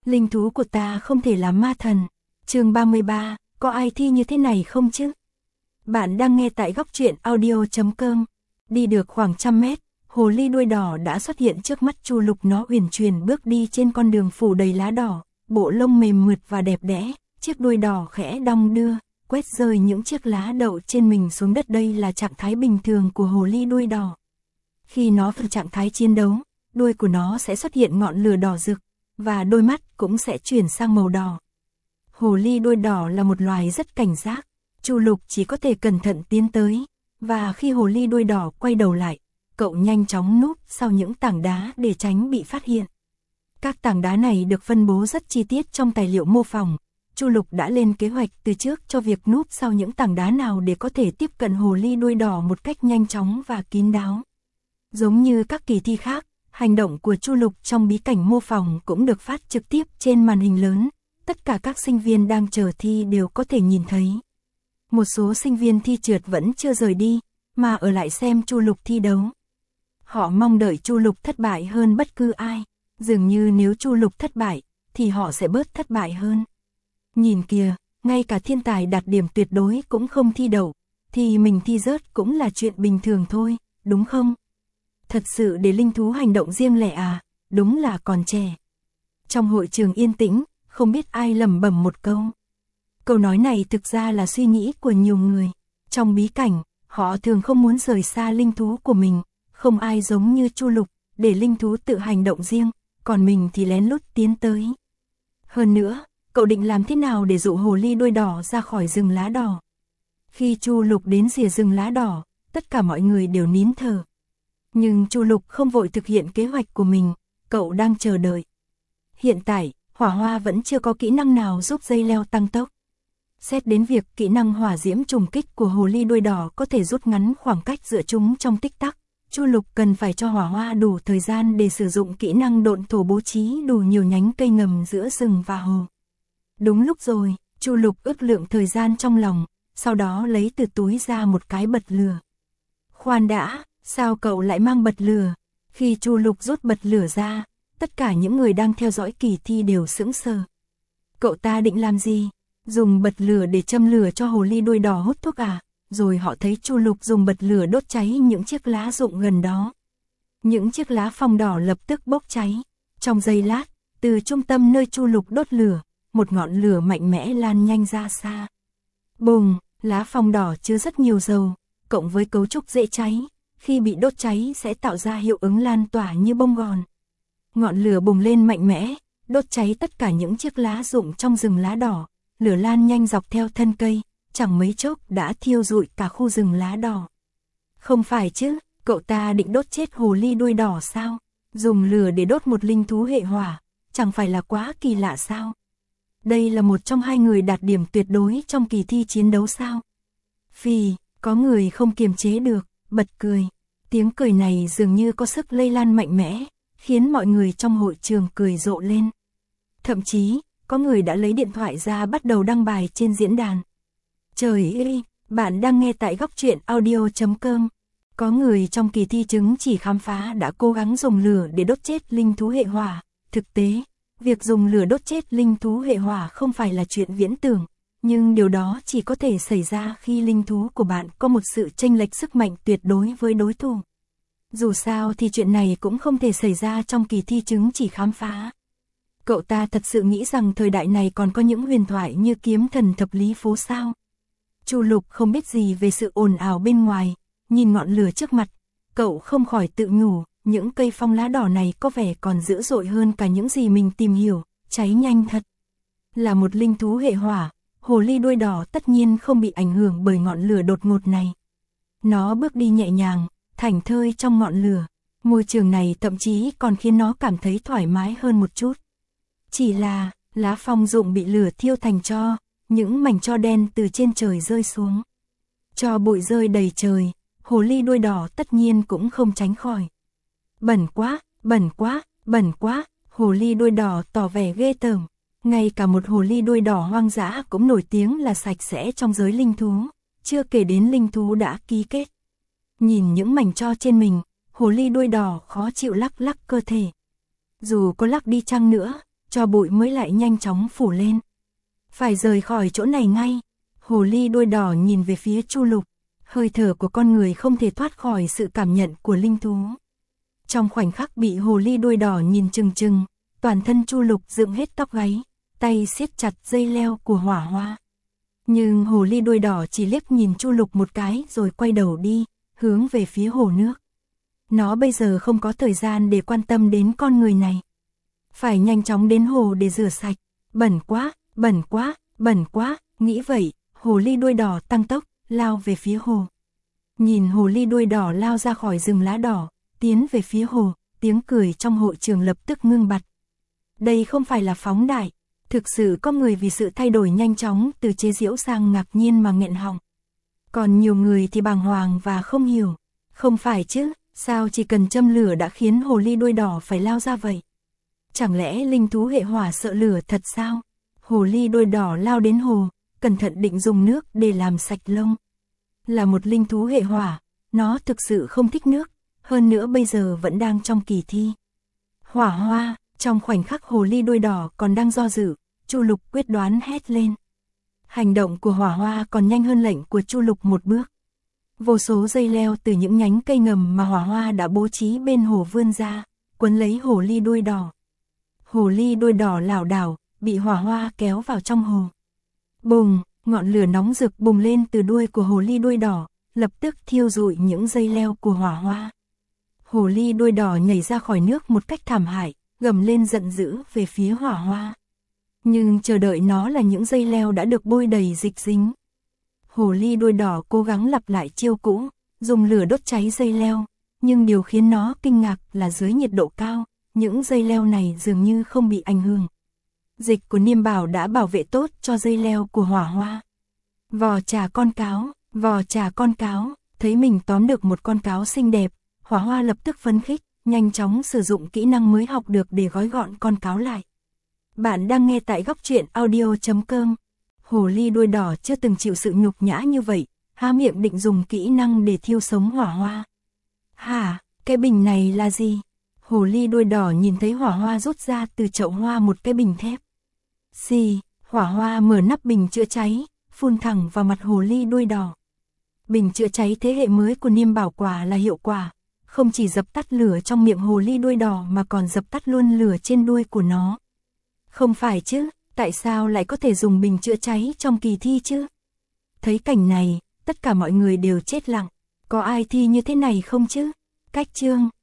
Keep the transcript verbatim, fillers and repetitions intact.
Linh thú của ta không thể là ma thần. Chương ba mươi ba, có ai thi như thế này không chứ? Bạn đang nghe tại góc truyện audio chấm com. Đi được khoảng trăm mét, hồ ly đuôi đỏ đã xuất hiện trước mắt Chu Lục. Nó uyển chuyển bước đi trên con đường phủ đầy lá đỏ, bộ lông mềm mượt và đẹp đẽ, chiếc đuôi đỏ khẽ đong đưa, quét rơi những chiếc lá đậu trên mình xuống đất. Đây là trạng thái bình thường của hồ ly đuôi đỏ. Khi nó vào trạng thái chiến đấu, đuôi của nó sẽ xuất hiện ngọn lửa đỏ rực, và đôi mắt cũng sẽ chuyển sang màu đỏ. Hồ ly đuôi đỏ là một loài rất cảnh giác. Chu Lục chỉ có thể cẩn thận tiến tới, và khi hồ ly đuôi đỏ quay đầu lại, cậu nhanh chóng núp sau những tảng đá để tránh bị phát hiện. Các tảng đá này được phân bố rất chi tiết trong tài liệu mô phỏng. Chu Lục đã lên kế hoạch từ trước cho việc núp sau những tảng đá nào để có thể tiếp cận hồ ly đuôi đỏ một cách nhanh chóng và kín đáo. Giống như các kỳ thi khác, hành động của Chu Lục trong bí cảnh mô phỏng cũng được phát trực tiếp trên màn hình lớn. Tất cả các sinh viên đang chờ thi đều có thể nhìn thấy. Một số sinh viên thi trượt vẫn chưa rời đi, mà ở lại xem Chu Lục thi đấu. Họ mong đợi Chu Lục thất bại hơn bất cứ ai. Dường như nếu Chu Lục thất bại, thì họ sẽ bớt thất bại hơn. Nhìn kìa, ngay cả thiên tài đạt điểm tuyệt đối cũng không thi đậu, thì mình thi rớt cũng là chuyện bình thường thôi, đúng không? Thật sự để linh thú hành động riêng lẻ à, đúng là còn trẻ. Trong hội trường yên tĩnh, không biết ai lẩm bẩm một câu. Câu nói này thực ra là suy nghĩ của nhiều người. Trong bí cảnh, họ thường không muốn rời xa linh thú của mình, không ai giống như Chu Lục, để linh thú tự hành động riêng, còn mình thì lén lút tiến tới. Hơn nữa, cậu định làm thế nào để dụ hồ ly đuôi đỏ ra khỏi rừng lá đỏ? Khi Chu Lục đến rìa rừng lá đỏ, tất cả mọi người đều nín thở. Nhưng Chu Lục không vội thực hiện kế hoạch của mình, cậu đang chờ đợi. Hiện tại, Hỏa Hoa vẫn chưa có kỹ năng nào giúp dây leo tăng tốc. Xét đến việc kỹ năng hỏa diễm trùng kích của hồ ly đuôi đỏ có thể rút ngắn khoảng cách giữa chúng trong tích tắc, Chu Lục cần phải cho Hỏa Hoa đủ thời gian để sử dụng kỹ năng độn thổ, bố trí đủ nhiều nhánh cây ngầm giữa rừng và hồ. Đúng lúc rồi, Chu Lục ước lượng thời gian trong lòng, sau đó lấy từ túi ra một cái bật lửa. Khoan đã, sao cậu lại mang bật lửa? Khi Chu Lục rút bật lửa ra, tất cả những người đang theo dõi kỳ thi đều sững sờ. Cậu ta định làm gì? Dùng bật lửa để châm lửa cho hồ ly đuôi đỏ hút thuốc à? Rồi họ thấy Chu Lục dùng bật lửa đốt cháy những chiếc lá rụng gần đó. Những chiếc lá phong đỏ lập tức bốc cháy. Trong giây lát, từ trung tâm nơi Chu Lục đốt lửa, một ngọn lửa mạnh mẽ lan nhanh ra xa. Bùng, lá phong đỏ chứa rất nhiều dầu, cộng với cấu trúc dễ cháy, khi bị đốt cháy sẽ tạo ra hiệu ứng lan tỏa như bông gòn. Ngọn lửa bùng lên mạnh mẽ, đốt cháy tất cả những chiếc lá rụng trong rừng lá đỏ, lửa lan nhanh dọc theo thân cây, chẳng mấy chốc đã thiêu rụi cả khu rừng lá đỏ. Không phải chứ, cậu ta định đốt chết hồ ly đuôi đỏ sao? Dùng lửa để đốt một linh thú hệ hỏa, chẳng phải là quá kỳ lạ sao? Đây là một trong hai người đạt điểm tuyệt đối trong kỳ thi chiến đấu sao? Phì, có người không kiềm chế được, bật cười. Tiếng cười này dường như có sức lây lan mạnh mẽ, khiến mọi người trong hội trường cười rộ lên. Thậm chí, có người đã lấy điện thoại ra bắt đầu đăng bài trên diễn đàn. Trời ơi, bạn đang nghe tại góc truyện audio chấm com. Có người trong kỳ thi chứng chỉ khám phá đã cố gắng dùng lửa để đốt chết linh thú hệ hỏa. Thực tế, việc dùng lửa đốt chết linh thú hệ hỏa không phải là chuyện viễn tưởng, nhưng điều đó chỉ có thể xảy ra khi linh thú của bạn có một sự chênh lệch sức mạnh tuyệt đối với đối thủ. Dù sao thì chuyện này cũng không thể xảy ra trong kỳ thi chứng chỉ khám phá. Cậu ta thật sự nghĩ rằng thời đại này còn có những huyền thoại như kiếm thần thập lý phố sao? Chu Lục không biết gì về sự ồn ào bên ngoài, nhìn ngọn lửa trước mặt, cậu không khỏi tự nhủ, những cây phong lá đỏ này có vẻ còn dữ dội hơn cả những gì mình tìm hiểu, cháy nhanh thật. Là một linh thú hệ hỏa, hồ ly đuôi đỏ tất nhiên không bị ảnh hưởng bởi ngọn lửa đột ngột này. Nó bước đi nhẹ nhàng, thảnh thơi trong ngọn lửa, môi trường này thậm chí còn khiến nó cảm thấy thoải mái hơn một chút. Chỉ là, lá phong rụng bị lửa thiêu thành tro, những mảnh tro đen từ trên trời rơi xuống. Tro bụi rơi đầy trời, hồ ly đuôi đỏ tất nhiên cũng không tránh khỏi. Bẩn quá, bẩn quá, bẩn quá, hồ ly đuôi đỏ tỏ vẻ ghê tởm. Ngay cả một hồ ly đuôi đỏ hoang dã cũng nổi tiếng là sạch sẽ trong giới linh thú, chưa kể đến linh thú đã ký kết. Nhìn những mảnh tro trên mình, hồ ly đuôi đỏ khó chịu lắc lắc cơ thể. Dù có lắc đi chăng nữa, cho bụi mới lại nhanh chóng phủ lên. Phải rời khỏi chỗ này ngay. Hồ ly đuôi đỏ nhìn về phía Chu Lục, hơi thở của con người không thể thoát khỏi sự cảm nhận của linh thú. Trong khoảnh khắc bị hồ ly đuôi đỏ nhìn chừng chừng, toàn thân Chu Lục dựng hết tóc gáy, tay siết chặt dây leo của Hỏa Hoa. Nhưng hồ ly đuôi đỏ chỉ liếc nhìn Chu Lục một cái rồi quay đầu đi, hướng về phía hồ nước. Nó bây giờ không có thời gian để quan tâm đến con người này. Phải nhanh chóng đến hồ để rửa sạch. Bẩn quá, bẩn quá, bẩn quá, nghĩ vậy, hồ ly đuôi đỏ tăng tốc, lao về phía hồ. Nhìn hồ ly đuôi đỏ lao ra khỏi rừng lá đỏ, tiến về phía hồ, tiếng cười trong hội trường lập tức ngưng bặt. Đây không phải là phóng đại, thực sự có người vì sự thay đổi nhanh chóng từ chế giễu sang ngạc nhiên mà nghẹn họng. Còn nhiều người thì bàng hoàng và không hiểu. Không phải chứ, sao chỉ cần châm lửa đã khiến hồ ly đuôi đỏ phải lao ra vậy? Chẳng lẽ linh thú hệ hỏa sợ lửa thật sao? Hồ ly đuôi đỏ lao đến hồ, cẩn thận định dùng nước để làm sạch lông. Là một linh thú hệ hỏa, nó thực sự không thích nước, hơn nữa bây giờ vẫn đang trong kỳ thi. Hỏa Hoa, trong khoảnh khắc hồ ly đuôi đỏ còn đang do dự, Chu Lục quyết đoán hét lên. Hành động của Hỏa Hoa còn nhanh hơn lệnh của Chu Lục một bước. Vô số dây leo từ những nhánh cây ngầm mà Hỏa Hoa đã bố trí bên hồ vươn ra, quấn lấy hồ ly đuôi đỏ. Hồ ly đuôi đỏ lảo đảo, bị Hỏa Hoa kéo vào trong hồ. Bùng, ngọn lửa nóng rực bùng lên từ đuôi của hồ ly đuôi đỏ, lập tức thiêu rụi những dây leo của Hỏa Hoa. Hồ ly đuôi đỏ nhảy ra khỏi nước một cách thảm hại, gầm lên giận dữ về phía Hỏa Hoa. Nhưng chờ đợi nó là những dây leo đã được bôi đầy dịch dính. Hồ ly đuôi đỏ cố gắng lặp lại chiêu cũ, dùng lửa đốt cháy dây leo, nhưng điều khiến nó kinh ngạc là dưới nhiệt độ cao, những dây leo này dường như không bị ảnh hưởng. Dịch của Niêm Bảo đã bảo vệ tốt cho dây leo của Hỏa Hoa. Vò trà con cáo, vò trà con cáo, thấy mình tóm được một con cáo xinh đẹp, Hỏa Hoa lập tức phấn khích, nhanh chóng sử dụng kỹ năng mới học được để gói gọn con cáo lại. Bạn đang nghe tại góc truyện audio chấm com. Hồ ly đuôi đỏ chưa từng chịu sự nhục nhã như vậy, há miệng định dùng kỹ năng để thiêu sống Hỏa Hoa. Hả, cái bình này là gì? Hồ ly đuôi đỏ nhìn thấy Hỏa Hoa rút ra từ chậu hoa một cái bình thép. Xì, Hỏa Hoa mở nắp bình chữa cháy, phun thẳng vào mặt hồ ly đuôi đỏ. Bình chữa cháy thế hệ mới của Niêm Bảo quả là hiệu quả, không chỉ dập tắt lửa trong miệng hồ ly đuôi đỏ mà còn dập tắt luôn lửa trên đuôi của nó. Không phải chứ, tại sao lại có thể dùng bình chữa cháy trong kỳ thi chứ? Thấy cảnh này, tất cả mọi người đều chết lặng. Có ai thi như thế này không chứ? Cách chương